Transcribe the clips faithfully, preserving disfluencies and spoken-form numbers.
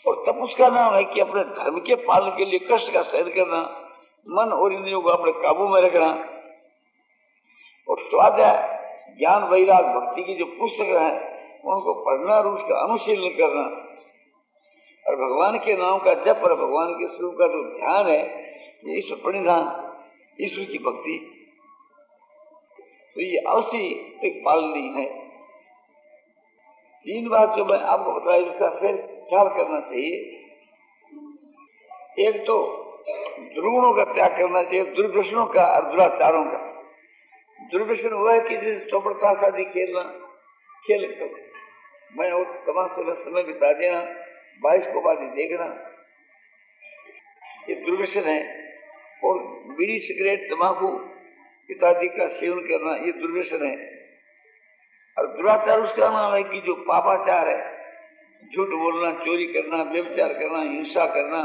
और तब उसका नाम है कि अपने धर्म के पालन के लिए कष्ट का सहन करना, मन और इंद्रियों को अपने काबू में रखना। और स्वाध्याय ज्ञान वैराग भक्ति की जो पुस्तक है उनको पढ़ना और उसका अनुशीलन करना, और भगवान के नाम का जप और भगवान के स्वरूप का जो ध्यान है, ये ईश्वर प्रणिधान, ईश्वर की भक्ति, तो ये अवश्य एक पालनी है। तीन बात जो मैं आपको बताया इसका फिर ख्याल करना चाहिए। एक तो दुर्गुणों का त्याग करना चाहिए, दुर्व्यसनों का और दुराचारों का। दुर्व्यसन हुआ है कि जैसे चौपड़ताश आदि खेलना, खेल तो मैं और तमाशे में समय बिता देना, बाईस को आदि देखना, ये दुर्व्यसन है। और बीड़ी सिगरेट तंबाकू इत्यादि का सेवन करना, ये दुर्व्यसन है। और दुराचार उसका नाम है कि जो पापाचार है, झूठ बोलना, चोरी करना, व्यभिचार करना, हिंसा करना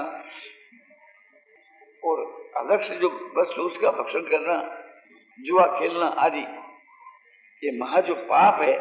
और अलग से जो वस्तु उसका भक्षण करना, जुआ खेलना आदि, ये महा जो पाप है,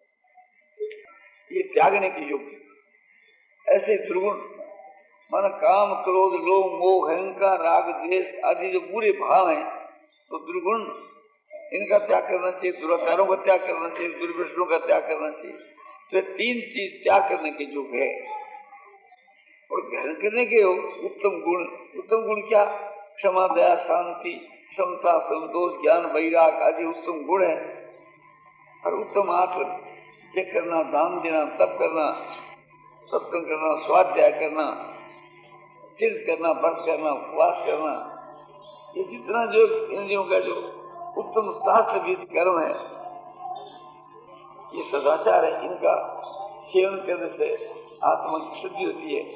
ये त्यागने की योग्य। ऐसे दुर्गुण माना काम, क्रोध, लोभ, मोह, अहंकार, राग, द्वेष आदि जो बुरे भाव हैं, तो दुर्गुण इनका त्याग करना चाहिए, दुराचारों का त्याग करना चाहिए, दुर्व्यसनों का त्याग करना चाहिए। तो तीन चीज त्याग करने के योग है। और ग्रहण करने के उत्तम गुण, उत्तम गुण क्या? क्षमा, दया, शांति, क्षमता, संतोष, ज्ञान, वैराग आदि उत्तम गुण है। और उत्तम आचरण यह करना, दान देना, तप करना, सत्संग करना, स्वाध्याय करना, तीर्थ करना, व्रत करना, उपवास करना, ये जितना जो इंद्रियों का जो उत्तम शास्त्र विधि कर्म है, ये सदाचार है, इनका सेवन करने से आत्मा की शुद्धि होती है।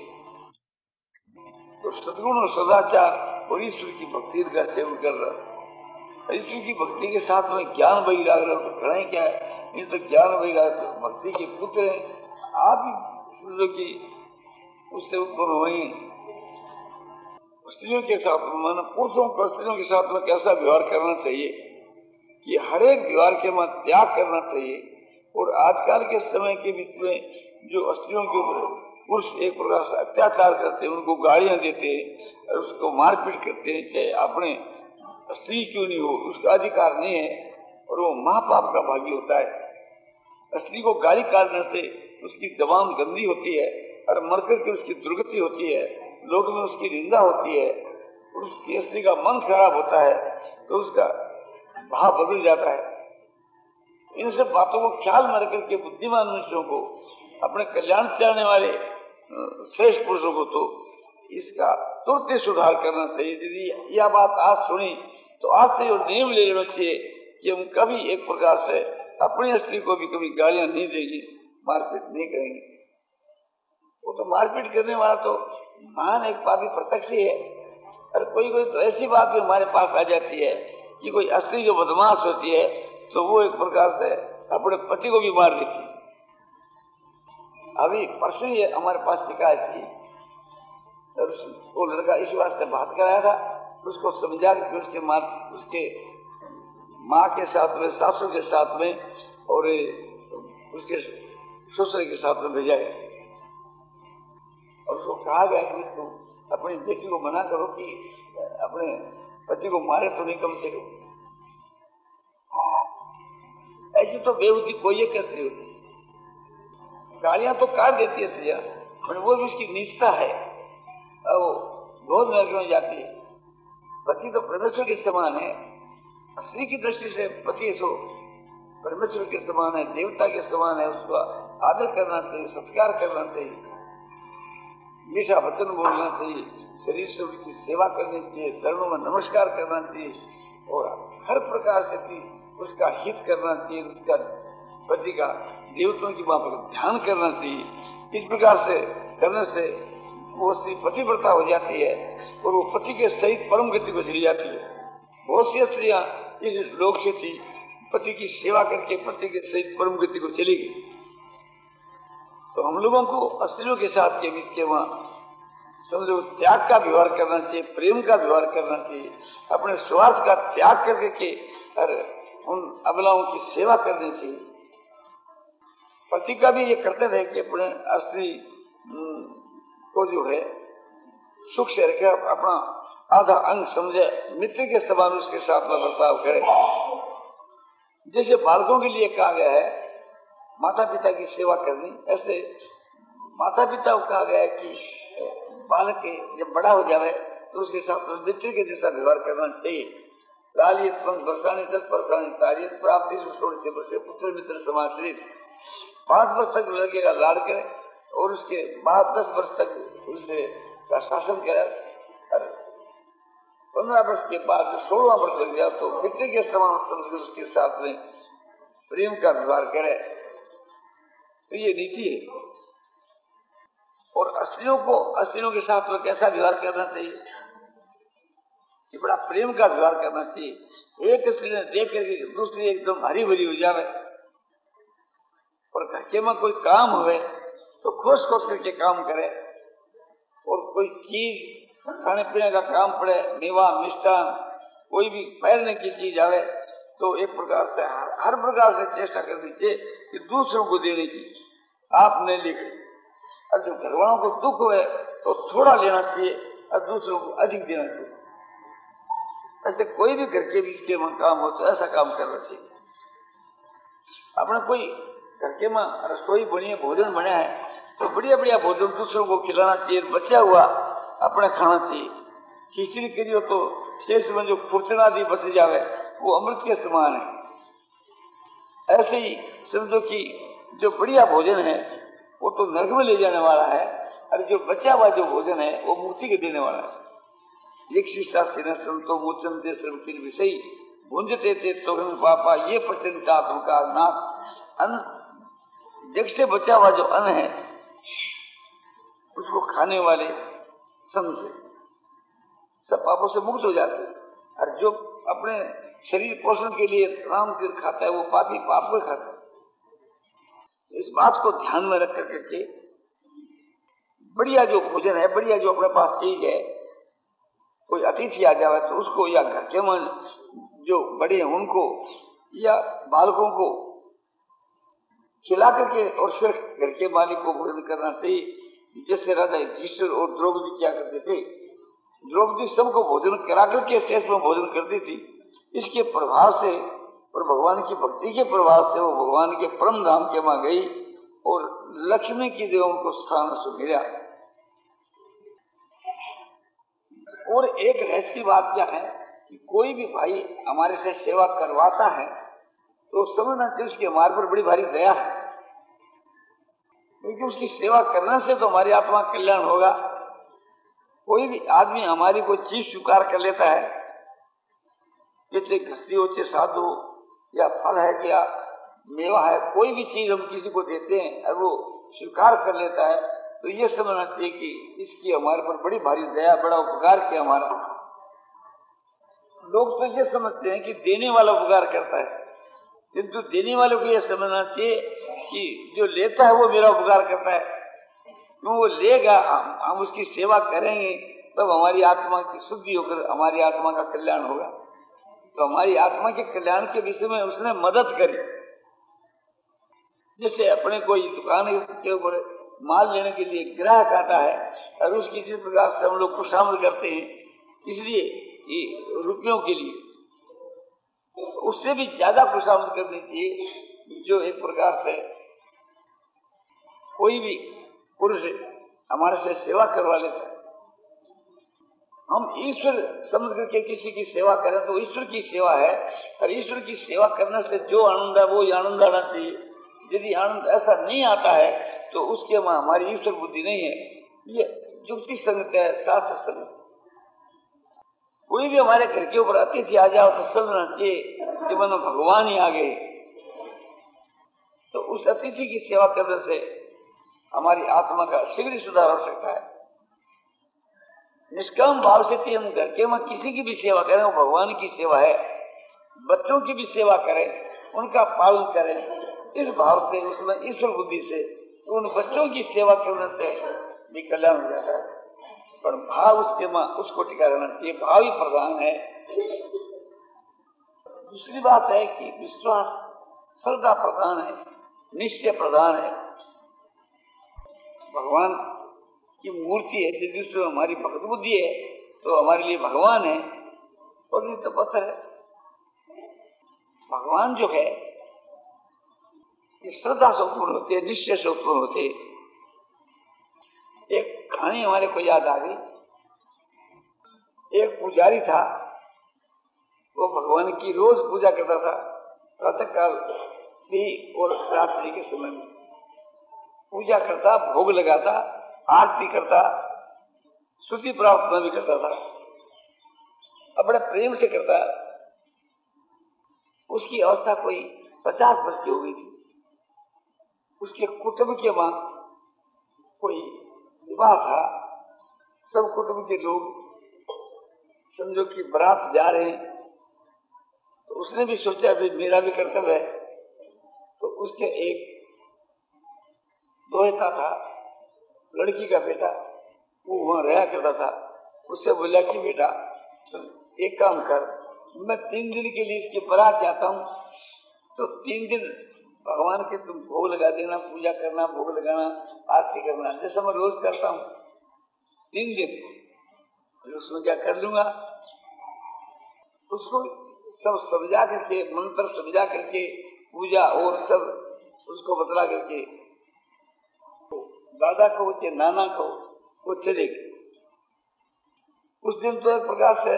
तो सद्गुण और सदाचार और ईश्वर की भक्ति का सेवन कर रहा, ईश्वर की भक्ति के साथ में ज्ञान वैराग तो खड़ा ही क्या है, इन तो ज्ञान वैराग तो भक्ति के पुत्र है। आप ही समझो कि उससे उत्पन्न हुई स्त्रियों के साथ में, पुरुषों को स्त्रियों के साथ में कैसा व्यवहार करना चाहिए, कि हर एक व्यवहार के में त्याग करना चाहिए। और आजकल के समय के बीच में जो स्त्रियों के ऊपर पुरुष एक प्रकार से अत्याचार करते हैं, उनको गालियां देते हैं और उसको मारपीट करते हैं, चाहे अपने स्त्री क्यों नहीं हो, उसका अधिकार नहीं है और वो महापाप का भागी होता है। स्त्री को गाली काटने से उसकी जबान गंदी होती है और मरकर के उसकी दुर्गति होती है, लोग में उसकी निंदा होती है, उसकी स्त्री का मन खराब होता है, तो उसका भाव बदल जाता है। इन सब बातों को ख्याल में रखकर के बुद्धिमान मनुष्यों को, अपने कल्याण चाहने वाले श्रेष्ठ पुरुषों को तो इसका तुरंत सुधार करना चाहिए। यदि यह बात आज सुनी तो आज से और नियम ले लेना चाहिए कि हम कभी एक प्रकार से अपनी स्त्री को भी कभी गालियां नहीं देंगे, मारपीट नहीं करेंगे। वो तो मारपीट करने वाला तो महान एक पापी प्रत्यक्ष ही है। और कोई कोई तो ऐसी बात भी हमारे पास आ जाती है कि कोई स्त्री जो बदमाश होती है तो वो एक प्रकार से अपने पति को भी मार देती है। अभी परसों ही हमारे पास शिकायत थी, वो लड़का इस वास्ते बात कराया था, उसको समझा कि उसके माँ उसके माँ के साथ में, सासू के साथ में और उसके ससुर के साथ में भेजा गया और उसको कहा गया कि तुम अपनी बेटी को मना करो कि अपने पति को मारे तो नहीं कम से कम। ऐसी तो बेहूदी कोई एक स्त्री होती, गालियां तो काट देती है स्त्रियां, वो भी उसकी निष्ठा है, वो बहुत नरक में जाती है। पति तो परमेश्वर के समान है, स्त्री की दृष्टि से पति सो परमेश्वर के समान है, देवता के समान है, उसका आदर करना चाहिए, सत्कार करना चाहिए, मीठा वचन बोलना चाहिए, शरीर से उसकी सेवा करनी चाहिए, चरणों में नमस्कार करना चाहिए और हर प्रकार से उसका हित करना चाहिए, उसका पति का देवताओं की वहां पर ध्यान करना चाहिए। इस प्रकार से करने से वो स्त्री पतिव्रता हो जाती है और वो पति के सहित परम गति को चली जाती है। बहुत सी स्त्रियां इस लोक से थी, पति की सेवा करके पति के सहित परम गति को चली गई। तो हम लोगों को स्त्रियों के साथ के बीच के वहां समझो त्याग का व्यवहार करना चाहिए, प्रेम का व्यवहार करना चाहिए, अपने स्वार्थ का त्याग करके के और उन अबलाओं की सेवा करनी चाहिए। पति का भी ये कर्तव्य है कि अपने स्त्री को जो है सुख से रखे, अपना आधा अंग समझे, मित्र के समान उसके साथ में बर्ताव करे। जैसे बालकों के लिए कहा गया है माता पिता की सेवा करनी, ऐसे माता पिता को कहा गया है कि बालक जब बड़ा हो जाए तो उसके साथ मित्र के जैसा व्यवहार करना चाहिए। लालित वर्षाणी दस वर्षाणी तारियत प्राप्ति से वर्षे पुत्र मित्र समाश्रित। पांच वर्ष तक लड़के का लाड़ करे और उसके बाद दस वर्ष तक उसे का शासन करे, और पंद्रह वर्ष के बाद सोलह वर्ष लग जाए तो मित्र के समान समझकर उसके साथ में प्रेम का व्यवहार करे। तो ये नीति है। और स्त्रियों को स्त्रियों के साथ में कैसा व्यवहार करना चाहिए, कि बड़ा प्रेम का व्यवहार करना चाहिए। एक स्त्री ने देख करके दूसरी एकदम हरी भरी हो जावे, और घर के में कोई काम हुए तो खोस खोस करके काम करे, और कोई चीज खाने पीने का काम पड़े, मेवा मिष्ठान कोई भी पहनने की चीज आवे तो एक प्रकार से हर, हर प्रकार से चेष्टा करनी चाहिए कि दूसरों को देने की, आप नहीं लेकर। और जो घर वालों को दुख हुए तो थोड़ा लेना चाहिए और दूसरों को अधिक देना चाहिए। ऐसे कोई भी घर के बीच के में काम हो तो ऐसा काम करना चाहिए। अपने कोई घर के में रसोई बनी है, भोजन बना है तो बढ़िया बढ़िया भोजन दूसरों को खिलाना चाहिए, बचा हुआ अपने खाना चाहिए। खिचड़ी करियो तो शेष में जो फुर्चना आदि बच जावे वो अमृत के समान है। ऐसे ही समझो कि जो बढ़िया भोजन है वो तो नरक में ले जाने वाला है, और जो बचा हुआ जो भोजन है वो मुक्ति के देने वाला है। एक शिष्टा संतो मोचन दे श्रमकिन विषय भुंजते थे तो पापा ये प्रचंडता का नाथ। अन्न जग से बचा हुआ जो अन्न है उसको खाने वाले समझे सब पापों से मुक्त हो जाते हैं, और जो अपने शरीर पोषण के लिए राम तीर खाता है वो पापी पाप को खाता है। इस बात को ध्यान में रख करके बढ़िया जो भोजन है, बढ़िया जो अपने पास चीज है, कोई अतिथि आ जाए तो उसको, या घर के मन जो बड़े हैं उनको या बालकों को खिला करके और फिर घर के मालिक को भोजन करना चाहिए। जैसे राजा युधिष्ठिर और द्रौपदी क्या करते थे, द्रौपदी सबको भोजन करा करके शेष में भोजन करती थी। इसके प्रभाव से और भगवान की भक्ति के प्रभाव से वो भगवान के परम धाम के वहां गई और लक्ष्मी की देवों को स्थान से मिला। और एक रहस्य की बात क्या है कि कोई भी भाई हमारे से सेवा करवाता है तो समझना चाहिए उसके हमारे पर बड़ी भारी दया है, क्योंकि उसकी सेवा करने से तो हमारी आत्मा का कल्याण होगा। कोई भी आदमी हमारी कोई चीज स्वीकार कर लेता है, जैसे घसी हो, चाहे साधु या फल है क्या मेवा है, कोई भी चीज हम किसी को देते हैं और वो स्वीकार कर लेता है तो ये समझना चाहिए कि इसकी हमारे पर बड़ी भारी दया, बड़ा उपकार किया हमारा। लोग तो ये समझते हैं कि देने वाला उपकार करता है, किंतु देने वाले को यह समझना चाहिए कि जो लेता है वो मेरा उपकार करता है। क्यों वो लेगा, हम, हम उसकी सेवा करेंगे तब तो हमारी आत्मा की शुद्धि होकर हमारी आत्मा का कल्याण होगा। तो हमारी आत्मा के कल्याण के विषय में उसने मदद करी। जैसे अपने कोई दुकान के ऊपर माल लेने के लिए ग्राहक आता है और उसकी जिस प्रकार से हम लोग खुशामद करते हैं, इसलिए रुपयों के लिए उससे भी ज्यादा खुशामद करनी चाहिए। जो एक प्रकार से कोई भी पुरुष हमारे से सेवा करवा लेता है, हम ईश्वर समझ करके किसी की सेवा करें तो ईश्वर की सेवा है, और ईश्वर की सेवा करने से जो आनंद है वो आनंद आना चाहिए। यदि आनंद ऐसा नहीं आता है तो उसके में हमारी ईश्वर बुद्धि नहीं है, ये युक्ति संगत है, शास्त्र संगत। कोई भी हमारे घर के ऊपर अतिथि आ जाओ तो समझना चाहिए कि मन भगवान ही आ गए। तो उस अतिथि की सेवा करने से हमारी आत्मा का शीघ्र सुधार हो सकता है। निष्काम भाव से हम घर के में किसी की भी सेवा करें, वो भगवान की सेवा है। बच्चों की भी सेवा करें, उनका पालन करें, इस भाव से, उसमें ईश्वर बुद्धि से, तो उन बच्चों की सेवा करने से भी कल्याण हो जाता है। पर भाव उसके में उसको टिका रहना चाहिए, भाव ही प्रधान है। दूसरी बात है कि विश्वास श्रद्धा प्रधान है, निश्चय प्रधान है। भगवान कि मूर्ति है, जिस जिसमें हमारी भक्त बुद्धि है तो हमारे लिए भगवान है, और नहीं तो पत्थर है। भगवान जो है ये श्रद्धा से उत्पन्न होते हैं, निश्चय से उत्पन्न होते हैं। एक कहानी हमारे को याद आ गई। एक पुजारी था, वो भगवान की रोज पूजा करता था, प्रातः काल भी और रात्रि के समय में पूजा करता, भोग लगाता, आरती करता, स्तुति प्रार्थना भी करता था, अब बड़े प्रेम से करता। उसकी अवस्था कोई पचास वर्ष की हो गई थी। उसके कुटुंब के वहां कोई विवाह था, सब कुटुंब के लोग समझो कि बारात जा रहे हैं, तो उसने भी सोचा भाई मेरा भी कर्तव्य है। तो उसके एक दोहता था, लड़की का बेटा, वो वहां रहा करता था। उससे बोला कि बेटा एक काम कर, मैं तीन दिन के लिए इसकी बारात जाता हूँ, तो तीन दिन भगवान के तुम भोग लगा देना, पूजा करना, भोग लगाना, आरती करना, जैसा मैं रोज करता हूँ। तीन दिन उसमें क्या कर लूंगा। उसको सब समझा करके, मंत्र समझा करके, पूजा और सब उसको बतला करके दादा को के नाना को वो चले गए। उस दिन तो एक प्रकार से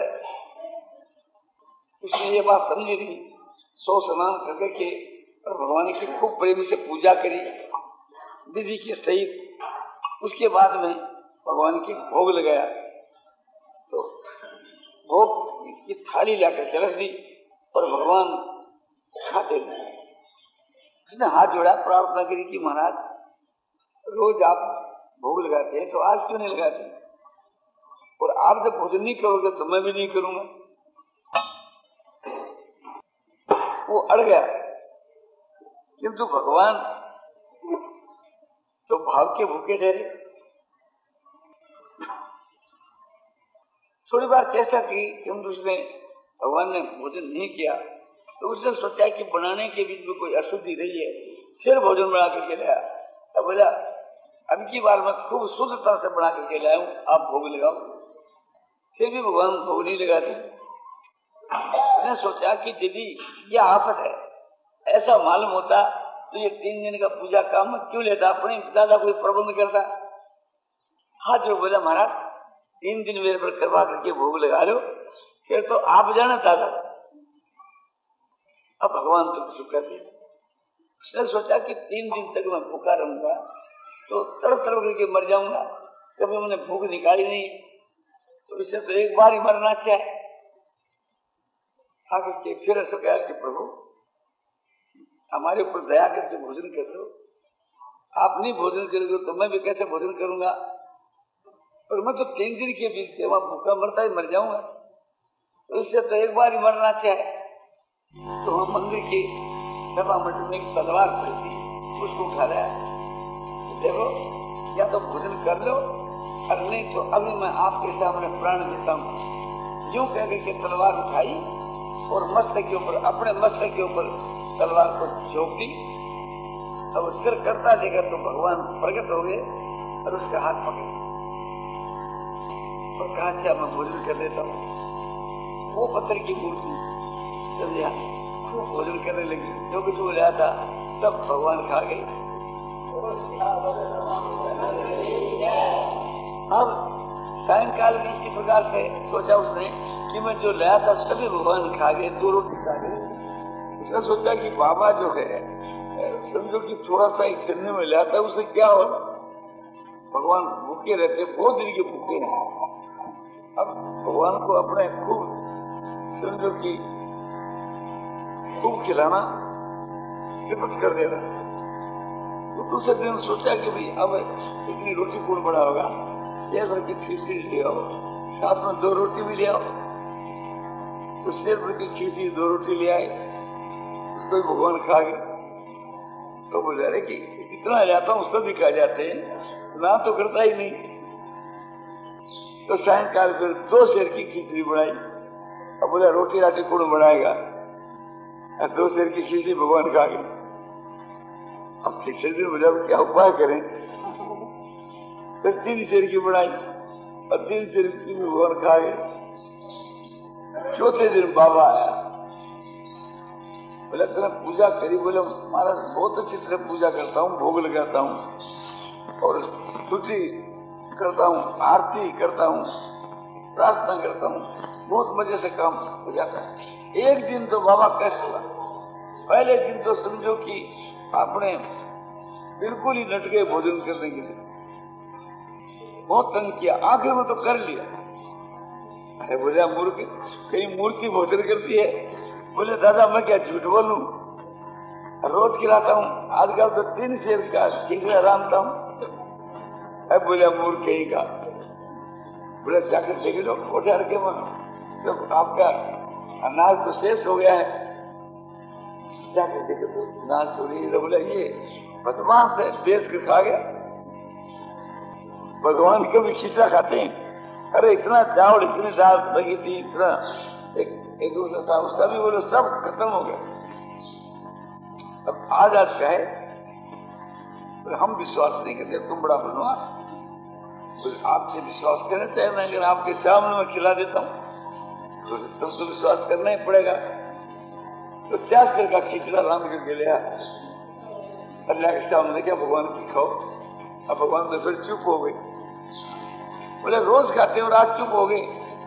उसने ये बात समझी नहीं, सौ स्नान करके के और भगवान की खूब प्रेम से पूजा करी विधि के सहित। उसके बाद में भगवान की भोग लगाया, तो भोग की थाली लाकर के रख दी और भगवान खाते रहे। उसने हाथ जोड़ा, प्रार्थना करी कि महाराज रोज आप भोग लगाते हैं, तो आज क्यों नहीं लगाते, और आप जब भोजन नहीं करोगे तो मैं भी नहीं करूंगा। वो अड़ गया, किंतु भगवान तो भाव के भूखे ठहरे। थोड़ी बार चेष्टा की, किंतु उसने भगवान ने भोजन नहीं किया, तो उसने सोचा कि बनाने के बीच में कोई अशुद्धि रही है, फिर भोजन बना करके लाया। अब बोला अब की बार मैं खूब शुद्धता से बना करके लाया हूं, आप भोग लगाओ। फिर भी भगवान भोग नहीं लगाते। मैंने सोचा कि दीदी यह आफत है, ऐसा मालूम होता तो ये तीन दिन का पूजा काम क्यों लेता, अपने दादा कोई प्रबंध करता। हाथ जो बोला महाराज तीन दिन मेरे पर करवा करके भोग लगा लो, फिर तो आप जाना दादा। अब भगवान तो कुछ कर दिया। उसने सोचा कि तीन दिन तक मैं भूखा रहूंगा तो तड़प तड़प करके मर जाऊंगा, कभी मैंने भूख निकाली नहीं, तो इससे तो एक बार ही मरना चाहिए। आगे के फिर ऐसा कहा कि प्रभु हमारे ऊपर दया करके भोजन कर दो, आप नहीं भोजन करोगे तो मैं भी कैसे भोजन करूंगा, और मैं तो तीन दिन के बीच से वहां भूखा मरता ही मर जाऊंगा, तो इससे तो एक बार ही मरना चाहिए। तो वहां मंदिर की सभा मंडप में एक तलवार पड़ी थी, उसको उठा लिया। देखो या तो भोजन कर लो और नहीं तो अभी मैं आपके सामने प्राण देता हूँ। यूं कह के तलवार उठाई और मस्तक के ऊपर, अपने मस्तक के ऊपर तलवार को झोंक दी। अब सिर करता देखा तो भगवान प्रकट हो गए और उसका हाथ पकड़ और कहा अच्छा मैं भोजन कर देता हूँ। वो पत्थर की मूर्ति समझा खूब भोजन करने लगी, जो कुछ हो रहा था सब भगवान खा गए। अब सायंकाल में इसी प्रकार से सोचा उसने कि मैं जो लाया था सभी भगवान खा गए, दो रोटी खा गए। उसने सोचा कि बाबा जो है समझो कि थोड़ा सा एक छन्ने में लाया था, उसे क्या हो, भगवान भूखे रहते, बहुत दिन के भूखे हैं। अब भगवान को अपने खूब समझो कि खूब खिलाना विपत कर देना। तो दूसरे दिन सोचा कि भाई अब इतनी रोटी कौन बड़ा होगा, शेर भर की खींची ले आओ, साथ में दो रोटी भी ले आओ। तो शेर भर की खींची दो रोटी ले आए, उसको भगवान खा गए। तो बोला रहे कि इतना जाता हूँ उसको भी खा जाते हैं, ना तो करता ही नहीं। तो सायंकाल फिर दो शेर की खिचड़ी बनाई। अब बोला रोटी राटी कौन बनाएगा, दो शेर की खिचड़ी भगवान खा गए। अब तीसरे दिन बोला क्या उपाय करें, फिर तीन शेर की बनाई और तीन शेर की भगवान खा गए। चौथे दिन बाबा आया, बोले तुमने पूजा करी? बोले महाराज बहुत अच्छी तरह पूजा करता हूँ, भोग लगाता हूँ और स्तुति करता हूँ, आरती करता हूँ, प्रार्थना करता हूँ, बहुत मजे से काम हो जाता है। एक दिन तो बाबा कष्ट हुआ। पहले दिन तो समझो कि आपने बिल्कुल ही नट गए भोजन करने के लिए, बहुत तंग किया, आखिर में तो कर लिया। अरे बोले मूर्ख, कहीं मूर्ति भोजन करती है? बोले दादा मैं क्या झूठ बोलूं, रोज खिलाता हूँ, आजकल तो तीन शेर का खिचड़ा रामता हूँ। अब बोले मूर्ख कहीं का। बोले जाकर देख लो कोठे के मन, तो आपका अनाज तो शेष हो गया है, जाकर देखे तो अनाज तो नहीं। बोले ये बदमाश है, बेच के खा गया। भगवान कभी खिचड़ा खाते हैं? अरे इतना चावल, इतनी दाल लगी थी, इतना एक एक दूसरा था, सभी बोलो सब खत्म हो गया। अब आज आज कहे तो हम विश्वास नहीं करते, तुम बड़ा बनवास, आपसे विश्वास करना चाहिए ना, अगर आपके सामने मैं खिला देता हूँ तो तुम तो विश्वास करना ही पड़ेगा। तो क्या सिर का खिचड़ा राम के लिया, अल्लाह के सामने क्या भगवान की खाओ। अब भगवान तो फिर चुप हो गई। बोले रोज खाते हो और आज चुप हो गए।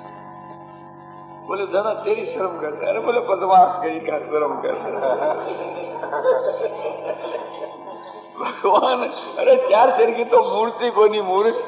बोले दादा तेरी शर्म करते। अरे बोले बदमाश कहीं का शर्म करते भगवान। अरे चार शेर की तो मूर्ति को नहीं मूर्ख।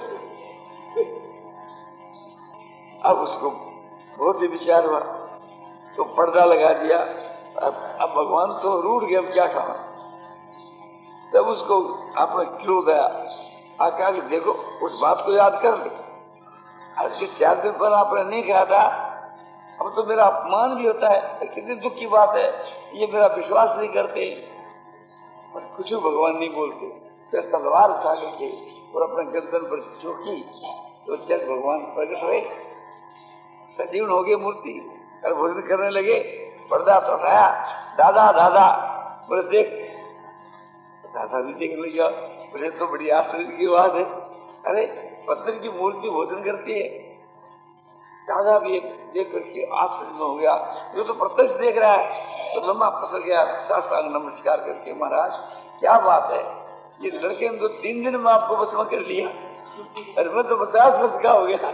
अब उसको बहुत ही विचार हुआ तो पर्दा लगा दिया। अब अब भगवान तो रूठ गए, अब क्या खाना। तब उसको आपने क्यों गया आका कि देखो उस बात को याद कर ले, आज के चार दिन पर आपने नहीं खाया था, अब तो मेरा अपमान भी होता है, कितनी दुख की बात है, ये मेरा विश्वास नहीं करते। और कुछ भगवान नहीं बोलते। फिर तलवार उठा के और अपने गर्दन पर चौकी तो जब भगवान प्रकट हुए, सजीवन हो गई मूर्ति और भोजन करने लगे। पर्दा तो उठाया, दादा दादा बोले देख, दादा भी देखने लगा। बोले तो बड़ी आश्चर्य की बात है, अरे पत्थर की मूर्ति भोजन करती है। दादा भी देख करके आश्चर्य में हो गया, जो तो प्रत्यक्ष देख रहा है। तो लम्बा पसर गया, साष्टांग नमस्कार करके, महाराज क्या बात है, ये लड़के ने तो तीन दिन में आपको बस में कर लिया, अरे मैं तो पचास वर्ष का हो गया।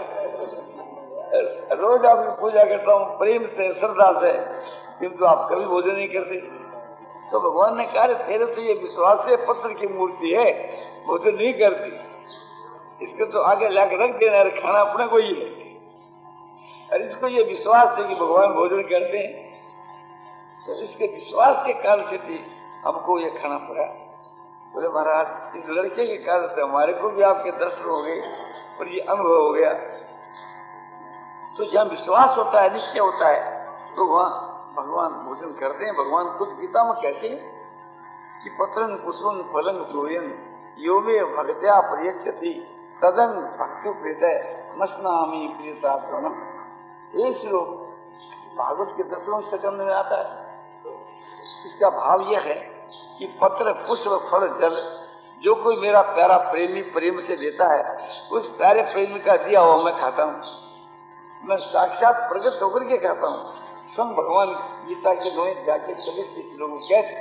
रोज आपकी पूजा करता हूँ प्रेम से, श्रद्धा से, किंतु आप कभी भोजन नहीं करते। तो भगवान ने कहा तेरे तो ये विश्वास है, पत्थर की मूर्ति है, भोजन नहीं करती, इसको तो आगे लाके रख देना, खाना अपने को ही है। और इसको ये विश्वास है कि भगवान भोजन करते हैं, तो इसके विश्वास के कारण से थी हमको ये खाना पड़ा। बोले महाराज इस लड़के के कारण से हमारे को भी आपके दर्शन हो गए और ये अनुभव हो गया। तो जहाँ विश्वास होता है, निश्चय होता है, तो वहाँ भगवान भोजन करते हैं। भगवान खुद गीता में कहते हैं कि पत्रं पुष्पं फलं तोयं यो मे भक्त्या प्रयच्छति तदं भक्ति प्रीतय नश्नामि प्रियतात्मनः। ये श्लोक भागवत के दसवें स्कंद में आता है। इसका भाव यह है कि पत्र पुष्प फल जल जो कोई मेरा प्यारा प्रेमी प्रेम से देता है, उस प्यारे प्रेमी का दिया हुआ मैं खाता हूँ। मैं साक्षात प्रकट होकर के खाता हूँ। स्वयं भगवान गीता के नोए जाके सभी लोगों को कहते।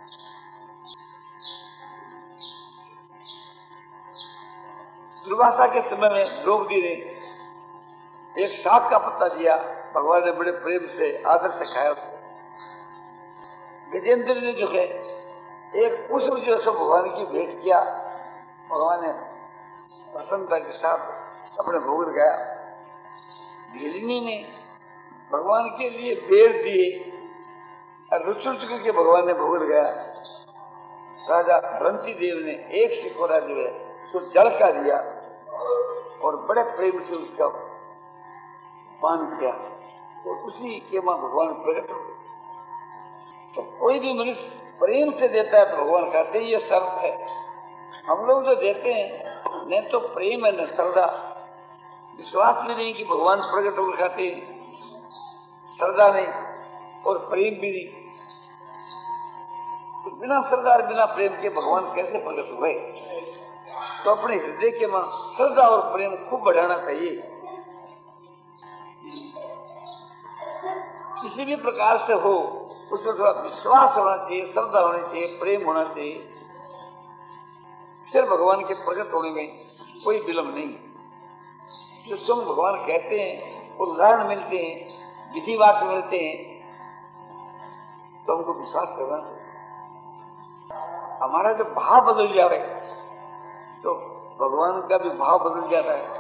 दुर्वासा के समय में द्रौपदी ने एक साग का पत्ता दिया, भगवान ने बड़े प्रेम से आदर से खाया। गजेंद्र ने जो है एक पुष्प जो है भगवान की भेंट किया, भगवान ने प्रसन्नता के साथ अपने भोग लगाया। ढिलनी ने भगवान के लिए बेर दिए और रुचुर के भगवान ने भोग लगाया। राजा रंती देव ने एक सिकोरा जो है सो जल का दिया और बड़े प्रेम से उसका पान किया, तो उसी के मां भगवान प्रकट हो गए। तो कोई भी मनुष्य प्रेम से देता है तो भगवान कहते हैं ये शर्त है। हम लोग जो देते हैं न तो प्रेम है न श्रद्धा, विश्वास भी नहीं कि भगवान प्रकट होकर खाते हैं, श्रद्धा नहीं और प्रेम भी नहीं। तो बिना श्रद्धा और बिना प्रेम के भगवान कैसे प्रकट हुए? तो अपने हृदय के में श्रद्धा और प्रेम खूब बढ़ाना चाहिए। किसी भी प्रकार से हो उसमें थोड़ा विश्वास होना चाहिए, श्रद्धा होनी चाहिए, प्रेम होना चाहिए। फिर भगवान के प्रकट होने में कोई विलंब नहीं। जो स्वयं भगवान कहते हैं, उदाहरण मिलते हैं, विधि वाक्य मिलते हैं, तो हमको विश्वास करना चाहिए। हमारा जब भाव बदल जा रहा है तो भगवान का भी भाव बदल जाता है।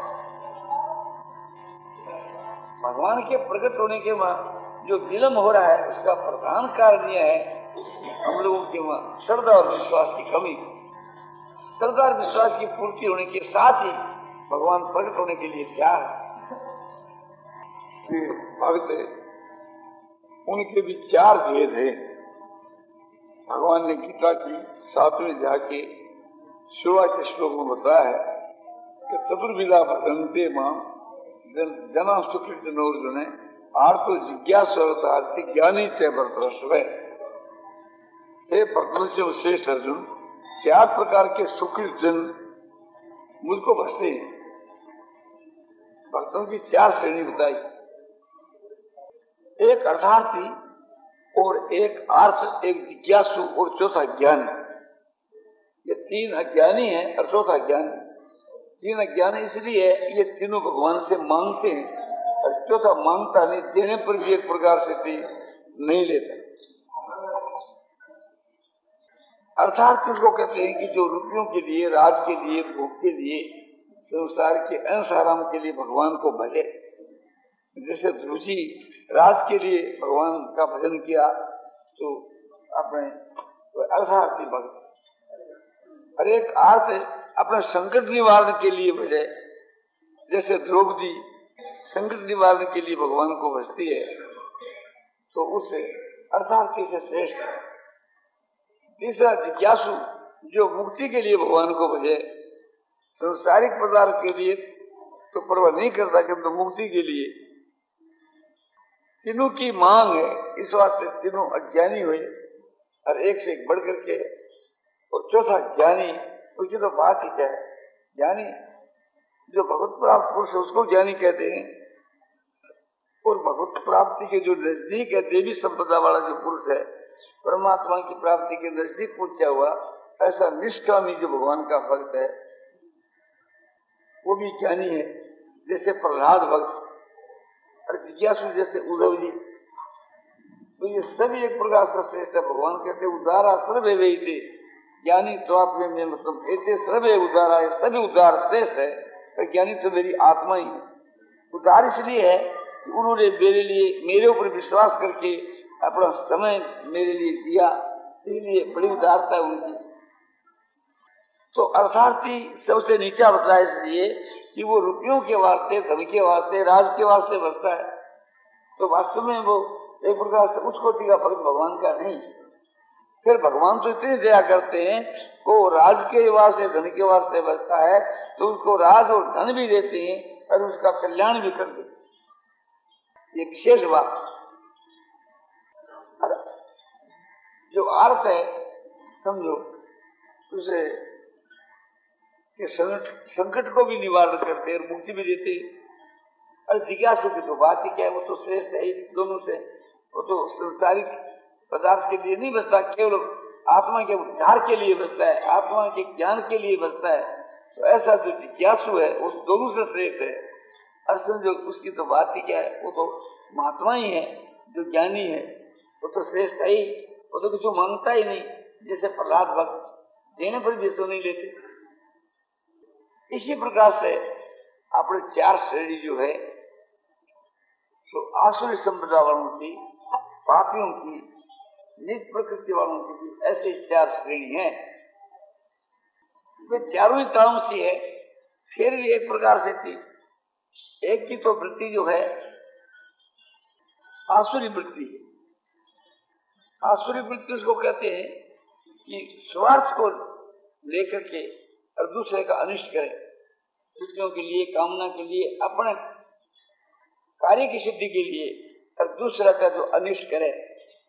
भगवान के प्रकट होने के बाद जो विलंब हो रहा है उसका प्रधान कारण यह है हम लोगों के वहां श्रद्धा और विश्वास की कमी। श्रद्धा और विश्वास की पूर्ति होने के साथ ही भगवान प्रकट होने के लिए तैयार है। भक्त उनके भी चार भेद है। भगवान ने गीता की सातवें जाके शुरुआत के श्लोक में बताया है कि चतुर्विधा भगवंते मां जना सुकृत नोर्जुने आर्थ जिज्ञासु ज्ञानी से बरतरस्व। हे भक्त से श्रेष्ठ अर्जुन, चार प्रकार के सुकृत जन मुझको बसते हैं। भक्तों की चार श्रेणी बताई, एक अर्थार्थी और एक आर्थ, एक जिज्ञासु और चौथा ज्ञानी। ये तीन अज्ञानी हैं और चौथा ज्ञानी। तीन अज्ञानी इसलिए ये तीनों भगवान से मांगते हैं और चौथा मांगता नहीं, देने पर भी एक प्रकार से नहीं लेता। अर्थात उसको कहते हैं कि जो रुपयों के लिए, राज के लिए, भोग के लिए, संसार के अंश आराम के लिए भगवान को भजे। जैसे ध्रुव जी राज के लिए भगवान का भजन किया तो अपने अर्थार्थी भक्त। और एक अर्थ अपने संकट निवारण के लिए भजे। जैसे द्रौपदी संकट निवारण के लिए भगवान को भजती है तो उससे अर्थार्थी से श्रेष्ठ है। तीसरा जिज्ञासु जो मुक्ति के लिए भगवान को भजे। संसारिक पदार्थ के लिए तो परवाह नहीं करता किंतु मुक्ति के लिए तीनों की मांग है। इस वास्ते तीनों अज्ञानी हुए और एक से एक बढ़ करके। और चौथा ज्ञानी, उसकी तो बात ही क्या है। ज्ञानी जो भगवत प्राप्त पुरुष है उसको ज्ञानी कहते हैं। और भगवत प्राप्ति के जो नजदीक है, देवी संपदा वाला जो पुरुष है, परमात्मा की प्राप्ति के नजदीक पहुंचा हुआ ऐसा निष्कामी जो भगवान का भक्त है वो भी ज्ञानी है। जैसे प्रहलाद भक्त और जिज्ञासु जैसे उद्धव जी, तो ये सभी एक प्रकार से श्रेष्ठ है। भगवान कहते उदारा सर्वे वे थे ज्ञानी स्वात्म में मतलब ऐसे सर्वे उदारा है, सभी उदार श्रेष्ठ है। तो ज्ञानी तो मेरी आत्मा ही है। उदार इसलिए है कि उन्होंने मेरे लिए, मेरे ऊपर विश्वास करके अपना समय मेरे लिए दिया, इसलिए बड़ी उदारता है उनकी। तो अर्थार्थी सबसे नीचा बताया इसलिए कि वो रुपयों के वास्ते, धन के वास्ते, राज के वास्ते बसता है। तो वास्तव में वो एक प्रकार से उच्च कोटि का फर्क भगवान का नहीं। फिर भगवान तो इतनी दया करते हैं को राज के वास्ते, धन के वास्ते बसता है तो उसको राज और धन भी देते हैं और उसका कल्याण भी कर देते हैं। ये विशेष बात। जो अर्थ है समझो उसे कि संकट को भी निवारण करते और मुक्ति भी देते। और जिज्ञासु की तो बात ही क्या है, वो तो श्रेष्ठ है दोनों से। वो तो संसारिक पदार्थ के लिए नहीं बसता, केवल आत्मा के उद्धार के लिए बसता है, आत्मा के ज्ञान के लिए बसता है। तो ऐसा जो जिज्ञासु है वो दोनों से श्रेष्ठ है। और समझो उसकी तो बात ही क्या है, वो तो महात्मा ही है। जो ज्ञानी है वो तो श्रेष्ठ है ही, वो तो कुछ मांगता ही नहीं। जैसे प्रहलाद भक्त देने पर भी सो नहीं लेते। इसी प्रकार से अपने चार श्रेणी जो है तो आसुरी संप्रदाय वालों की, पापियों की, निज प्रकृति वालों की भी ऐसे चार श्रेणी है। वे चारों ही तामसी है। फिर भी एक प्रकार से थी। एक की तो वृत्ति जो है आसुरी वृत्ति है। आसुरी वृत्ति उसको कहते हैं कि स्वार्थ को लेकर के और दूसरे का अनिष्ट करे, दूसरों के लिए, कामना के लिए, अपने कार्य की सिद्धि के लिए, और दूसरा का जो अनिष्ट करे,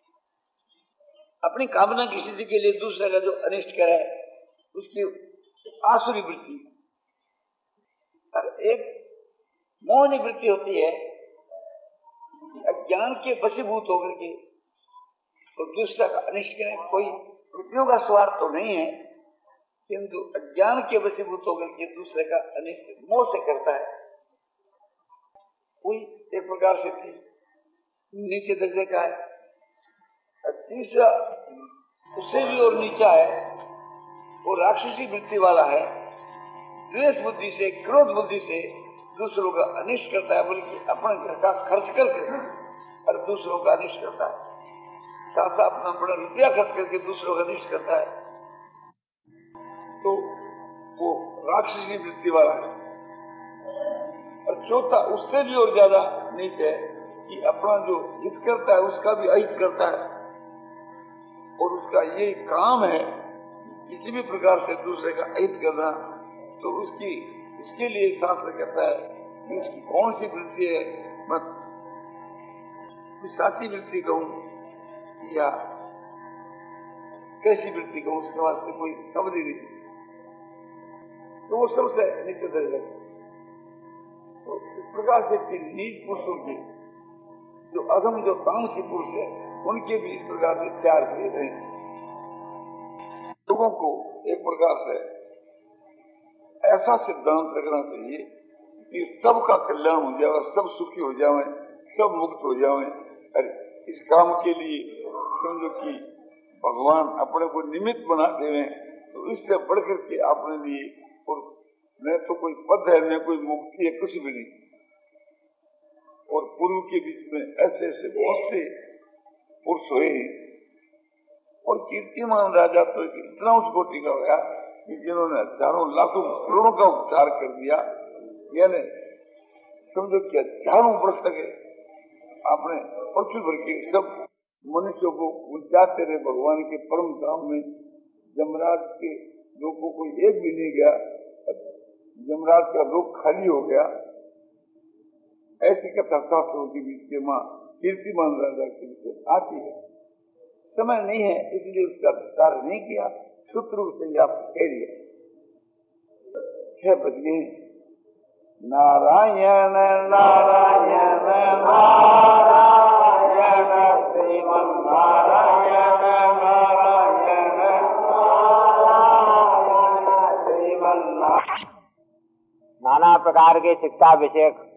अपनी कामना की सिद्धि के लिए दूसरे का जो अनिष्ट करे, उसकी आसुरी वृत्ति, और एक मोहनी वृत्ति होती है अज्ञान के वशीभूत होकर के तो दूसरा का अनिष्ट करें। कोई वृत्तियों का स्वार्थ तो नहीं है, किंतु अज्ञान के वशीभूत होकर के दूसरे का अनिष्ट मोह से करता है। कोई एक प्रकार से थी नीचे दर्जे का है, तीसरा उससे भी और नीचा है, वो राक्षसी वृत्ति वाला है, द्वेष बुद्धि से क्रोध बुद्धि से दूसरों का अनिष्ट करता है, बल्कि अपने घर का खर्च करके और दूसरों का अनिष्ट करता है, साथ अपना बड़ा रुपया खर्च करके दूसरों का अनिष्ट करता है, तो वो राक्षसी वृत्ति वाला है। और चौथा उससे भी और ज्यादा नीच है कि अपना जो हित करता है उसका भी अहित करता है, और उसका ये काम है किसी भी प्रकार से दूसरे का अहित करना। तो उसकी उसके लिए शास्त्र कहता है कि उसकी कौन सी वृत्ति है, मैं साथी वृत्ति कहूं या कैसी वृत्ति कहूं, उसके वास्ते कोई शब्द ही नहीं, तो वो सबसे नीचे दर्जा। तो इस प्रकार से नीच पुरुषों के जो अधम जो तामसी पुरुष है उनके भी इस प्रकार से चार भेद हैं। लोगों को एक प्रकार से ऐसा सिद्धांत रखना चाहिए कि सबका कल्याण हो जाए, सब सुखी हो जाए, सब मुक्त हो जाए। अरे इस काम के लिए समझो कि भगवान अपने को निमित्त बनाते हैं, तो इससे बढ़कर के अपने लिए और न तो कोई पद है, न कोई मुक्ति है, कुछ भी नहीं। और पूर्व के बीच में ऐसे ऐसे बहुत से पुरुष हुए और कीर्तिमान राजा तो इतना उच्च कोटि का होया कि जिन्होंने हजारों लाखों करोड़ों का उपचार कर दिया, यानी समझो कि हजारों वर्ष तक आपने पृथ्वी भर के सब मनुष्यों को उचाते रहे भगवान के परम धाम में। यमराज के लोगों को एक भी नहीं गया, यमराज का लोग खाली हो गया। ऐसी कथा शास्त्रों के बीच के माँ कीर्तिमान राजा के बीच आती है। समय नहीं है इसलिए उसका विस्तार नहीं किया, सूत्र से आप कह दिया। छह बज गए। नारायण नारायण नारायण श्रीमन नारायण नारायण नाना प्रकार के शिक्षा विषयक